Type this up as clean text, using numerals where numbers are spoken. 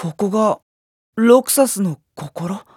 ここがロクサスの心？